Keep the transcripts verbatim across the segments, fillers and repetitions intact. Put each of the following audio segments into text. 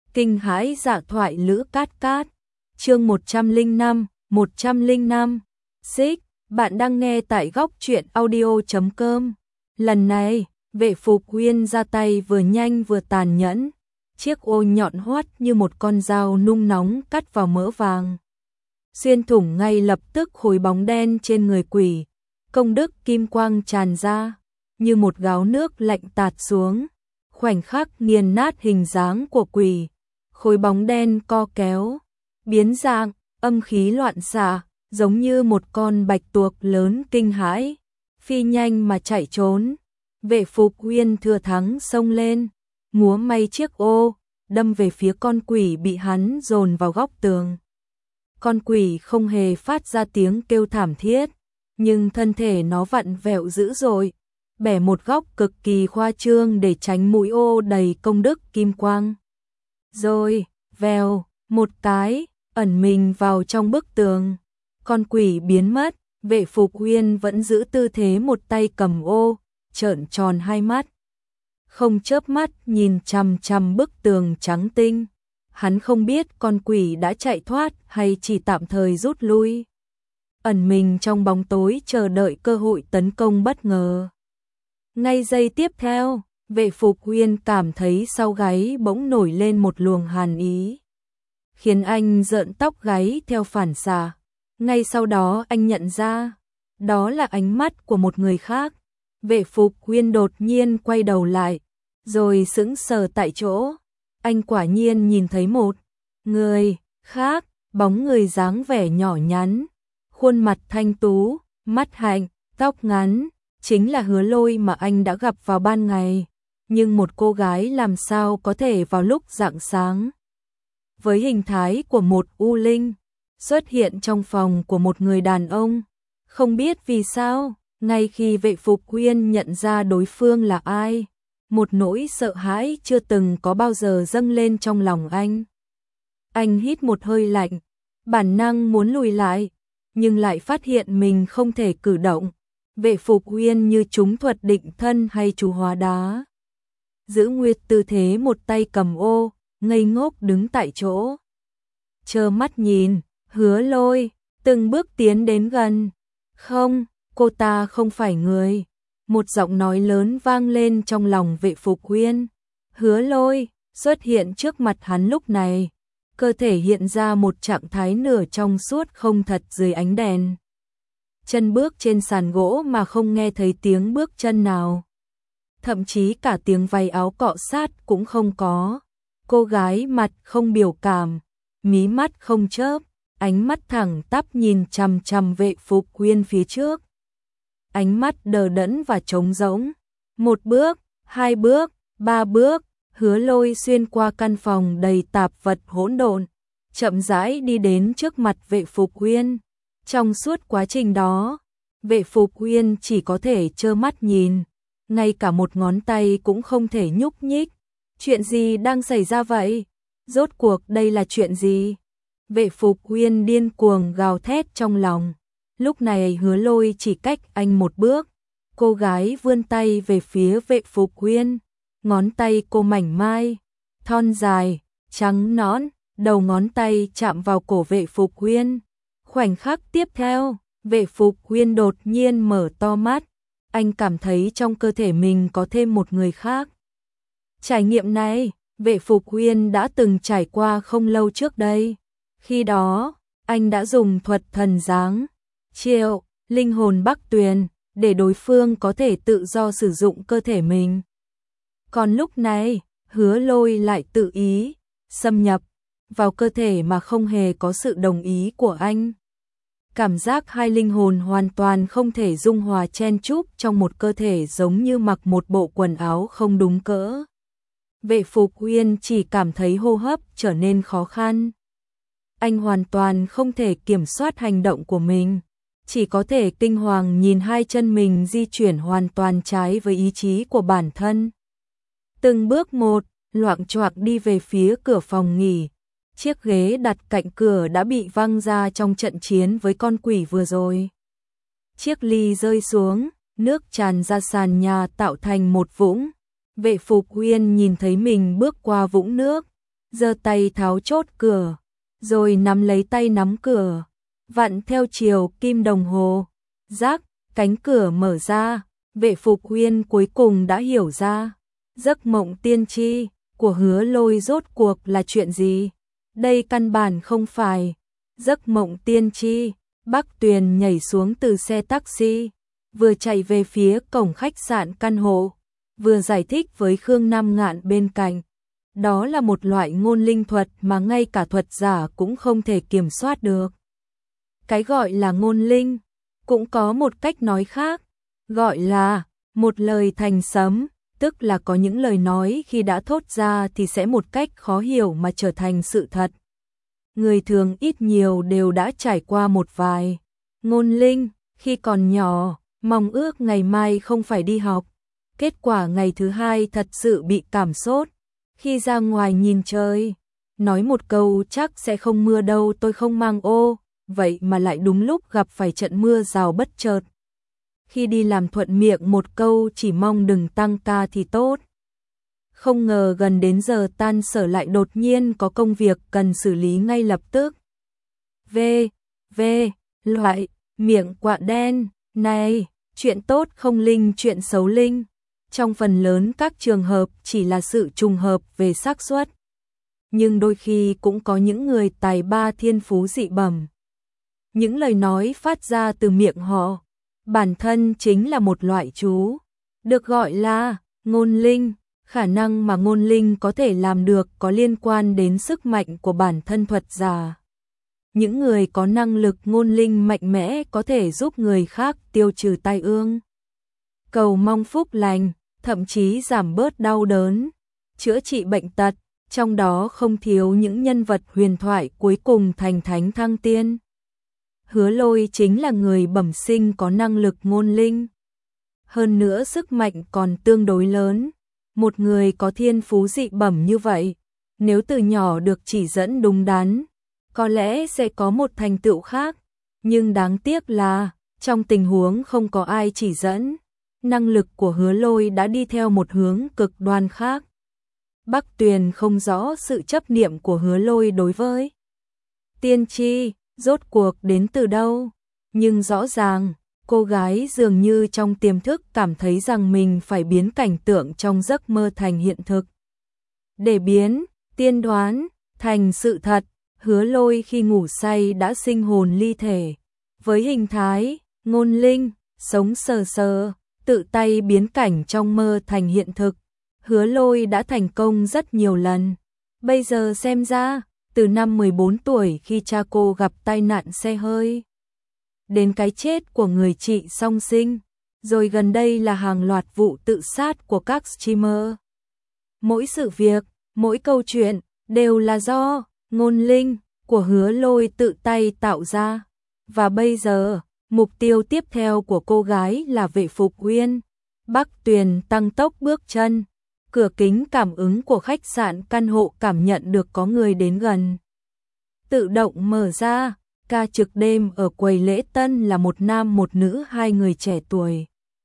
Kinh hãi dạ thoại Lữ Cát Cát. Chương một trăm lẻ năm, một trăm lẻ năm. Xích, bạn đang nghe tại góc truyện audio chấm com. Lần này, Vệ Phục Uyên ra tay vừa nhanh vừa tàn nhẫn. Chiếc ô nhọn hoắt như một con dao nung nóng cắt vào mỡ vàng. Xuyên thủng ngay lập tức khối bóng đen trên người quỷ. Công đức kim quang tràn ra, như một gáo nước lạnh tạt xuống. Khoảnh khắc nghiền nát hình dáng của quỷ. Khối bóng đen co kéo, biến dạng, âm khí loạn xạ, giống như một con bạch tuộc lớn kinh hãi, phi nhanh mà chạy trốn. Vệ Phục Uyên thừa thắng xông lên, múa may chiếc ô, đâm về phía con quỷ bị hắn dồn vào góc tường. Con quỷ không hề phát ra tiếng kêu thảm thiết, nhưng thân thể nó vặn vẹo dữ dội, bẻ một góc cực kỳ khoa trương để tránh mũi ô đầy công đức kim quang. Rồi, vèo, một cái, ẩn mình vào trong bức tường. Con quỷ biến mất, Vệ Phục Uyên vẫn giữ tư thế một tay cầm ô, trợn tròn hai mắt. Không chớp mắt nhìn chằm chằm bức tường trắng tinh. Hắn không biết con quỷ đã chạy thoát hay chỉ tạm thời rút lui. Ẩn mình trong bóng tối chờ đợi cơ hội tấn công bất ngờ. Ngay giây tiếp theo, Vệ Phục Uyên cảm thấy sau gáy bỗng nổi lên một luồng hàn ý, khiến anh rợn tóc gáy theo phản xạ. Ngay sau đó anh nhận ra, đó là ánh mắt của một người khác. Vệ Phục Uyên đột nhiên quay đầu lại, rồi sững sờ tại chỗ. Anh quả nhiên nhìn thấy một người khác, bóng người dáng vẻ nhỏ nhắn, khuôn mặt thanh tú, mắt hạnh, tóc ngắn, chính là Hứa Lôi mà anh đã gặp vào ban ngày. Nhưng một cô gái làm sao có thể vào lúc rạng sáng, với hình thái của một u linh, xuất hiện trong phòng của một người đàn ông. Không biết vì sao, ngay khi Vệ Phục Uyên nhận ra đối phương là ai, một nỗi sợ hãi chưa từng có bao giờ dâng lên trong lòng anh. Anh hít một hơi lạnh, bản năng muốn lùi lại, nhưng lại phát hiện mình không thể cử động. Vệ Phục Uyên như trúng thuật định thân hay chú hóa đá, giữ nguyên tư thế một tay cầm ô, ngây ngốc đứng tại chỗ. Trơ mắt nhìn, Hứa Lôi từng bước tiến đến gần. Không, cô ta không phải người. Một giọng nói lớn vang lên trong lòng Vệ Phục Uyên. Hứa Lôi xuất hiện trước mặt hắn lúc này, cơ thể hiện ra một trạng thái nửa trong suốt không thật dưới ánh đèn. Chân bước trên sàn gỗ mà không nghe thấy tiếng bước chân nào. Thậm chí cả tiếng váy áo cọ sát cũng không có. Cô gái mặt không biểu cảm, mí mắt không chớp, ánh mắt thẳng tắp nhìn chằm chằm Vệ Phục Uyên phía trước. Ánh mắt đờ đẫn và trống rỗng. Một bước, hai bước, ba bước, Hứa Lôi xuyên qua căn phòng đầy tạp vật hỗn độn, chậm rãi đi đến trước mặt Vệ Phục Uyên. Trong suốt quá trình đó, Vệ Phục Uyên chỉ có thể trơ mắt nhìn, ngay cả một ngón tay cũng không thể nhúc nhích. Chuyện gì đang xảy ra vậy? Rốt cuộc đây là chuyện gì? Vệ Phục Uyên điên cuồng gào thét trong lòng. Lúc này Hứa Lôi chỉ cách anh một bước. Cô gái vươn tay về phía Vệ Phục Uyên. Ngón tay cô mảnh mai, thon dài, trắng nõn, đầu ngón tay chạm vào cổ Vệ Phục Uyên. Khoảnh khắc tiếp theo, Vệ Phục Uyên đột nhiên mở to mắt. Anh cảm thấy trong cơ thể mình có thêm một người khác. Trải nghiệm này, Vệ Phục Uyên đã từng trải qua không lâu trước đây. Khi đó, anh đã dùng thuật thần giáng, triệu, linh hồn Bắc Tuyền, để đối phương có thể tự do sử dụng cơ thể mình. Còn lúc này, Hứa Lôi lại tự ý, xâm nhập vào cơ thể mà không hề có sự đồng ý của anh. Cảm giác hai linh hồn hoàn toàn không thể dung hòa chen chúc trong một cơ thể giống như mặc một bộ quần áo không đúng cỡ. Vệ Phục Uyên chỉ cảm thấy hô hấp trở nên khó khăn. Anh hoàn toàn không thể kiểm soát hành động của mình, chỉ có thể kinh hoàng nhìn hai chân mình di chuyển hoàn toàn trái với ý chí của bản thân. Từng bước một, loạng choạng đi về phía cửa phòng nghỉ. Chiếc ghế đặt cạnh cửa đã bị văng ra trong trận chiến với con quỷ vừa rồi. Chiếc ly rơi xuống, nước tràn ra sàn nhà tạo thành một vũng. Vệ Phục Uyên nhìn thấy mình bước qua vũng nước, giơ tay tháo chốt cửa, rồi nắm lấy tay nắm cửa, vặn theo chiều kim đồng hồ. Rắc, cánh cửa mở ra, Vệ Phục Uyên cuối cùng đã hiểu ra, giấc mộng tiên tri của Hứa Lôi rốt cuộc là chuyện gì. Đây căn bản không phải giấc mộng tiên tri. Bắc Tuyền nhảy xuống từ xe taxi, vừa chạy về phía cổng khách sạn căn hộ, vừa giải thích với Khương Nam Ngạn bên cạnh. Đó là một loại ngôn linh thuật mà ngay cả thuật giả cũng không thể kiểm soát được. Cái gọi là ngôn linh, cũng có một cách nói khác, gọi là một lời thành sấm, tức là có những lời nói khi đã thốt ra thì sẽ một cách khó hiểu mà trở thành sự thật. Người thường ít nhiều đều đã trải qua một vài ngôn linh, khi còn nhỏ, mong ước ngày mai không phải đi học. Kết quả ngày thứ hai thật sự bị cảm sốt. Khi ra ngoài nhìn trời, nói một câu chắc sẽ không mưa đâu tôi không mang ô, vậy mà lại đúng lúc gặp phải trận mưa rào bất chợt. Khi đi làm thuận miệng một câu chỉ mong đừng tăng ca thì tốt. Không ngờ gần đến giờ tan sở lại đột nhiên có công việc cần xử lý ngay lập tức. V, V, loại, miệng quạ đen, này, chuyện tốt không linh chuyện xấu linh. Trong phần lớn các trường hợp chỉ là sự trùng hợp về xác suất. Nhưng đôi khi cũng có những người tài ba thiên phú dị bẩm. Những lời nói phát ra từ miệng họ, bản thân chính là một loại chú, được gọi là ngôn linh. Khả năng mà ngôn linh có thể làm được có liên quan đến sức mạnh của bản thân thuật giả. Những người có năng lực ngôn linh mạnh mẽ có thể giúp người khác tiêu trừ tai ương, cầu mong phúc lành, thậm chí giảm bớt đau đớn, chữa trị bệnh tật, trong đó không thiếu những nhân vật huyền thoại cuối cùng thành thánh thăng tiên. Hứa Lôi chính là người bẩm sinh có năng lực ngôn linh. Hơn nữa sức mạnh còn tương đối lớn. Một người có thiên phú dị bẩm như vậy, nếu từ nhỏ được chỉ dẫn đúng đắn, có lẽ sẽ có một thành tựu khác. Nhưng đáng tiếc là, trong tình huống không có ai chỉ dẫn, năng lực của Hứa Lôi đã đi theo một hướng cực đoan khác. Bắc Tuyền không rõ sự chấp niệm của Hứa Lôi đối với tiên tri, rốt cuộc đến từ đâu, nhưng rõ ràng, cô gái dường như trong tiềm thức cảm thấy rằng mình phải biến cảnh tượng trong giấc mơ thành hiện thực. Để biến, tiên đoán, thành sự thật, Hứa Lôi khi ngủ say đã sinh hồn ly thể. Với hình thái, ngôn linh, sống sờ sờ, tự tay biến cảnh trong mơ thành hiện thực. Hứa Lôi đã thành công rất nhiều lần. Bây giờ xem ra, từ năm mười bốn tuổi khi cha cô gặp tai nạn xe hơi, đến cái chết của người chị song sinh, rồi gần đây là hàng loạt vụ tự sát của các streamer. Mỗi sự việc, mỗi câu chuyện, đều là do ngôn linh của Hứa Lôi tự tay tạo ra. Và bây giờ, mục tiêu tiếp theo của cô gái là Vệ Phục Uyên. Bắc Tuyền tăng tốc bước chân. Cửa kính cảm ứng của khách sạn căn hộ cảm nhận được có người đến gần, tự động mở ra. Ca trực đêm ở quầy lễ tân là một nam một nữ, hai người trẻ tuổi.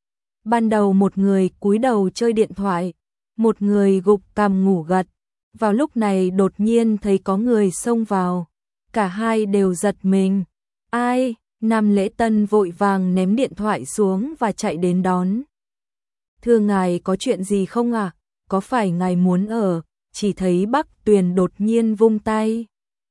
Ban đầu một người cúi đầu chơi điện thoại, một người gục cằm ngủ gật. Vào lúc này đột nhiên thấy có người xông vào, cả hai đều giật mình. Ai? Nam lễ tân vội vàng ném điện thoại xuống và chạy đến đón. Thưa ngài, có chuyện gì không ạ? À? Có phải ngài muốn ở? Chỉ thấy Bắc Tuyền đột nhiên vung tay.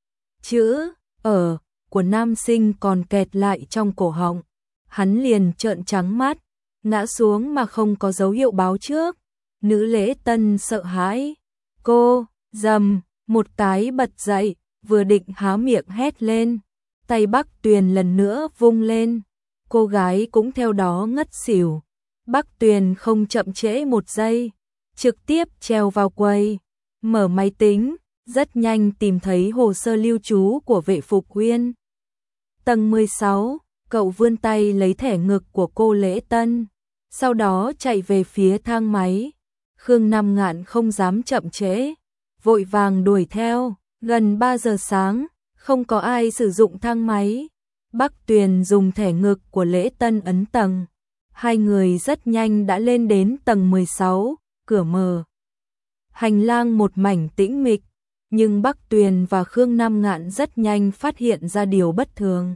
Chữ ở của nam sinh còn kẹt lại trong cổ họng. Hắn liền trợn trắng mắt, ngã xuống mà không có dấu hiệu báo trước. Nữ lễ tân sợ hãi. Cô, dầm, một cái bật dậy, vừa định há miệng hét lên. Tay Bắc Tuyền lần nữa vung lên. Cô gái cũng theo đó ngất xỉu. Bắc Tuyền không chậm trễ một giây, trực tiếp trèo vào quầy, mở máy tính, rất nhanh tìm thấy hồ sơ lưu trú của Vệ Phục Uyên. Tầng mười sáu, cậu vươn tay lấy thẻ ngực của cô lễ tân, sau đó chạy về phía thang máy. Khương Nam Ngạn không dám chậm trễ, vội vàng đuổi theo. Gần ba giờ sáng, không có ai sử dụng thang máy. Bắc Tuyền dùng thẻ ngực của lễ tân ấn tầng. Hai người rất nhanh đã lên đến tầng mười sáu, cửa mở. Hành lang một mảnh tĩnh mịch, Nhưng Bắc Tuyền và Khương Nam Ngạn rất nhanh phát hiện ra điều bất thường.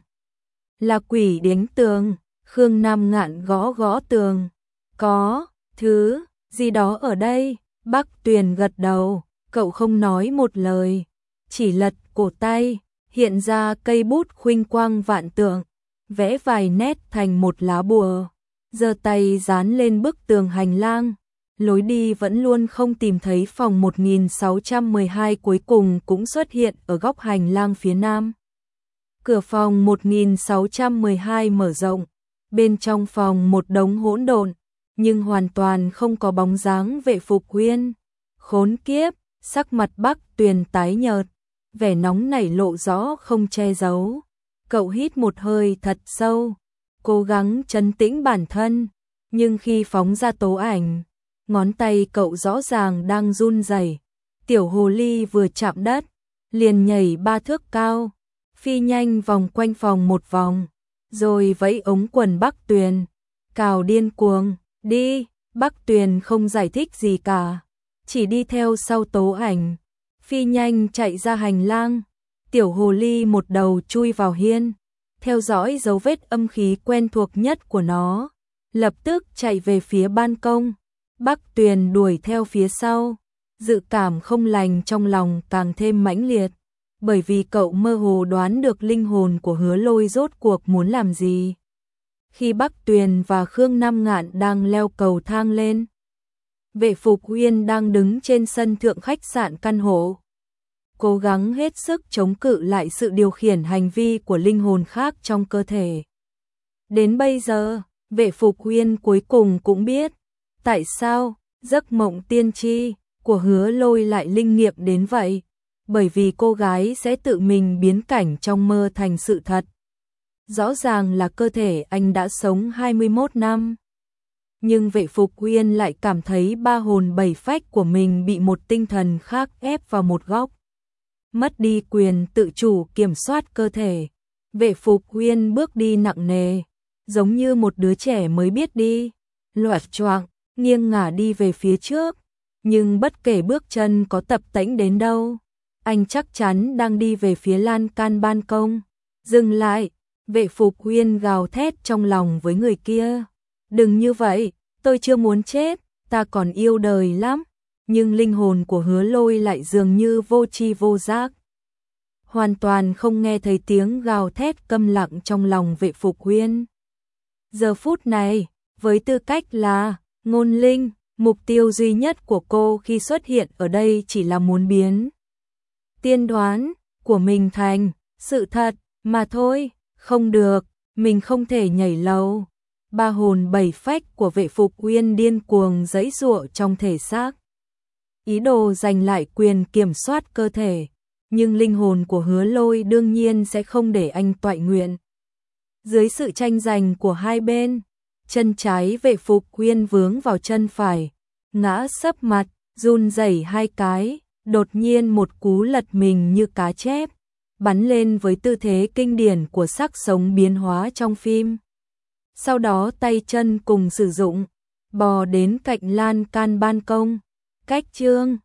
Là quỷ đánh tường, Khương Nam Ngạn gõ gõ tường. Có, thứ, gì đó ở đây, Bắc Tuyền gật đầu, cậu không nói một lời, chỉ lật cổ tay, hiện ra cây bút khuynh quang vạn tượng, vẽ vài nét thành một lá bùa, giơ tay dán lên bức tường hành lang. Lối đi vẫn luôn không tìm thấy phòng một nghìn sáu trăm mười hai cuối cùng cũng xuất hiện ở góc hành lang phía nam. Cửa phòng một nghìn sáu trăm mười hai mở rộng, bên trong phòng một đống hỗn độn, nhưng hoàn toàn không có bóng dáng Vệ Phục Huyên. Khốn kiếp, sắc mặt Bắc Tuyền tái nhợt, vẻ nóng nảy lộ rõ không che giấu. Cậu hít một hơi thật sâu, cố gắng trấn tĩnh bản thân, nhưng khi phóng ra tố ảnh, ngón tay cậu rõ ràng đang run rẩy. Tiểu hồ ly vừa chạm đất, liền nhảy ba thước cao, phi nhanh vòng quanh phòng một vòng, rồi vẫy ống quần Bắc Tuyền, cào điên cuồng, đi. Bắc Tuyền không giải thích gì cả, chỉ đi theo sau tố ảnh, phi nhanh chạy ra hành lang. Tiểu hồ ly một đầu chui vào hiên, theo dõi dấu vết âm khí quen thuộc nhất của nó, lập tức chạy về phía ban công. Bắc Tuyền đuổi theo phía sau, dự cảm không lành trong lòng càng thêm mãnh liệt, bởi vì cậu mơ hồ đoán được linh hồn của Hứa Lôi rốt cuộc muốn làm gì. Khi Bắc Tuyền và Khương Nam Ngạn đang leo cầu thang lên, Vệ Phục Huyên đang đứng trên sân thượng khách sạn căn hộ, cố gắng hết sức chống cự lại sự điều khiển hành vi của linh hồn khác trong cơ thể. Đến bây giờ, Vệ Phục Huyên cuối cùng cũng biết tại sao giấc mộng tiên tri của Hứa Lôi lại linh nghiệm đến vậy, bởi vì cô gái sẽ tự mình biến cảnh trong mơ thành sự thật. Rõ ràng là cơ thể anh đã sống hai mươi mốt năm, nhưng Vệ Phục Huyên lại cảm thấy ba hồn bảy phách của mình bị một tinh thần khác ép vào một góc, mất đi quyền tự chủ kiểm soát cơ thể. Vệ Phục Huyên bước đi nặng nề, giống như một đứa trẻ mới biết đi, loạt choạng, nghiêng ngả đi về phía trước, nhưng bất kể bước chân có tập tễnh đến đâu, anh chắc chắn đang đi về phía lan can ban công. Dừng lại, Vệ Phục Huyên gào thét trong lòng với người kia. Đừng như vậy, tôi chưa muốn chết, ta còn yêu đời lắm. Nhưng linh hồn của Hứa Lôi lại dường như vô tri vô giác, hoàn toàn không nghe thấy tiếng gào thét câm lặng trong lòng Vệ Phục Huyên. Giờ phút này, với tư cách là ngôn linh, mục tiêu duy nhất của cô khi xuất hiện ở đây chỉ là muốn biến tiên đoán của mình thành sự thật mà thôi. Không được, mình không thể nhảy lầu. Ba hồn bảy phách của Vệ Phục Huyên điên cuồng giãy giụa trong thể xác, ý đồ giành lại quyền kiểm soát cơ thể, nhưng linh hồn của Hứa Lôi đương nhiên sẽ không để anh toại nguyện. Dưới sự tranh giành của hai bên, chân trái Vệ Phục Huyên vướng vào chân phải, ngã sấp mặt, run rẩy hai cái, đột nhiên một cú lật mình như cá chép, bắn lên với tư thế kinh điển của xác sống biến hóa trong phim. Sau đó tay chân cùng sử dụng, bò đến cạnh lan can ban công, cách chương